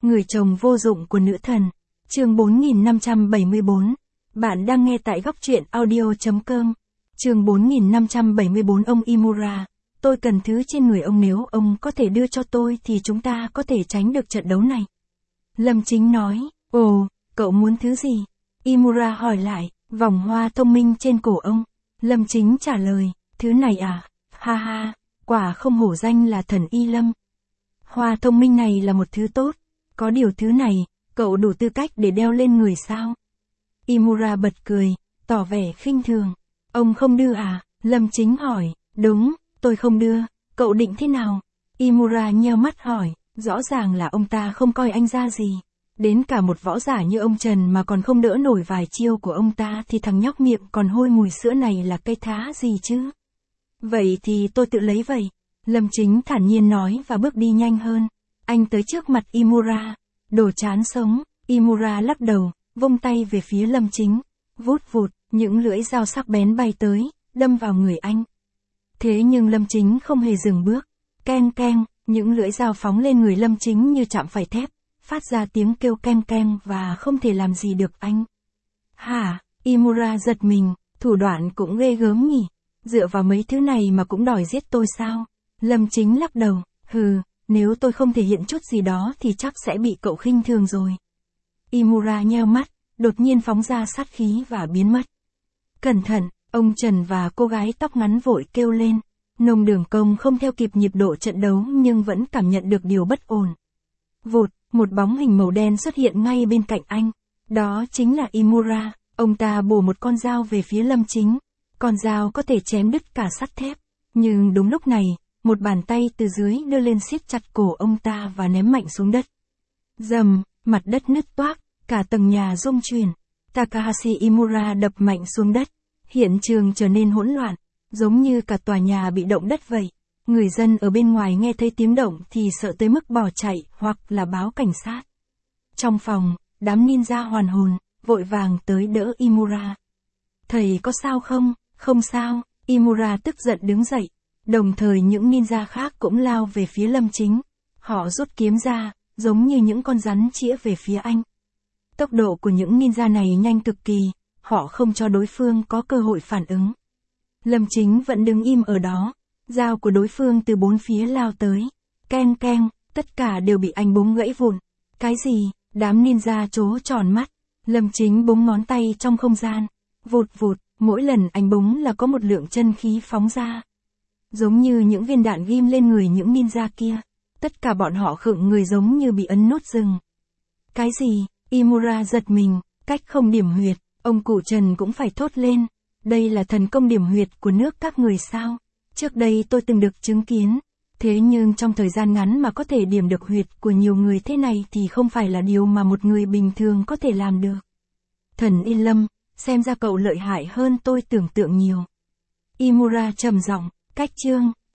Người chồng vô dụng của nữ thần. Chương 4574. Bạn đang nghe tại góc truyện audio.com. Chương 4574. Ông Imura, tôi cần thứ trên người ông, nếu ông có thể đưa cho tôi thì chúng ta có thể tránh được trận đấu này. Lâm Chính nói. Ồ, cậu muốn thứ gì? Imura hỏi lại. Vòng hoa thông minh trên cổ ông. Lâm Chính trả lời. Thứ này à? Ha ha, quả không hổ danh là thần y Lâm. Hoa thông minh này là một thứ tốt. Có điều thứ này, cậu đủ tư cách để đeo lên người sao? Imura bật cười, tỏ vẻ khinh thường. Ông không đưa à? Lâm Chính hỏi. Đúng, tôi không đưa. Cậu định thế nào? Imura nheo mắt hỏi. Rõ ràng là ông ta không coi anh ra gì. Đến cả một võ giả như ông Trần mà còn không đỡ nổi vài chiêu của ông ta thì thằng nhóc miệng còn hôi mùi sữa này là cây thá gì chứ? Vậy thì tôi tự lấy vậy. Lâm Chính thản nhiên nói và bước đi nhanh hơn. Anh tới trước mặt Imura. Đồ chán sống. Imura lắc đầu, vung tay về phía Lâm Chính. Vút vụt, những lưỡi dao sắc bén bay tới, đâm vào người anh. Thế nhưng Lâm Chính không hề dừng bước. Keng keng, những lưỡi dao phóng lên người Lâm Chính như chạm phải thép, phát ra tiếng kêu keng keng và không thể làm gì được anh. Hả? Imura giật mình, thủ đoạn cũng ghê gớm nhỉ. Dựa vào mấy thứ này mà cũng đòi giết tôi sao? Lâm Chính lắc đầu. Hừ, nếu tôi không thể hiện chút gì đó thì chắc sẽ bị cậu khinh thường rồi. Imura nheo mắt, đột nhiên phóng ra sát khí và biến mất. Cẩn thận, ông Trần và cô gái tóc ngắn vội kêu lên. Nông Đường Công không theo kịp nhịp độ trận đấu nhưng vẫn cảm nhận được điều bất ổn. Vụt, một bóng hình màu đen xuất hiện ngay bên cạnh anh. Đó chính là Imura. Ông ta bổ một con dao về phía Lâm Chính. Con dao có thể chém đứt cả sắt thép. Nhưng đúng lúc này, một bàn tay từ dưới đưa lên siết chặt cổ ông ta và ném mạnh xuống đất. Rầm, mặt đất nứt toác, cả tầng nhà rung chuyển. Takahashi Imura đập mạnh xuống đất. Hiện trường trở nên hỗn loạn, giống như cả tòa nhà bị động đất vậy. Người dân ở bên ngoài nghe thấy tiếng động thì sợ tới mức bỏ chạy hoặc là báo cảnh sát. Trong phòng, đám ninja hoàn hồn, vội vàng tới đỡ Imura. Thầy có sao không? Không sao. Imura tức giận đứng dậy. Đồng thời những ninja khác cũng lao về phía Lâm Chính. Họ rút kiếm ra, giống như những con rắn chĩa về phía anh. Tốc độ của những ninja này nhanh cực kỳ, họ không cho đối phương có cơ hội phản ứng. Lâm Chính vẫn đứng im ở đó, dao của đối phương từ bốn phía lao tới. Keng keng, tất cả đều bị anh búng gãy vụn. Cái gì? Đám ninja trố tròn mắt. Lâm Chính búng ngón tay trong không gian. Vụt vụt, mỗi lần anh búng là có một lượng chân khí phóng ra. Giống như những viên đạn ghim lên người những ninja kia. Tất cả bọn họ khựng người giống như bị ấn nút dừng. Cái gì? Imura giật mình, cách không điểm huyệt, ông cụ Trần cũng phải thốt lên. Đây là thần công điểm huyệt của nước các người sao? Trước đây tôi từng được chứng kiến. Thế nhưng trong thời gian ngắn mà có thể điểm được huyệt của nhiều người thế này thì không phải là điều mà một người bình thường có thể làm được. Thần Y Lâm, xem ra cậu lợi hại hơn tôi tưởng tượng nhiều. Imura trầm giọng, cách chương,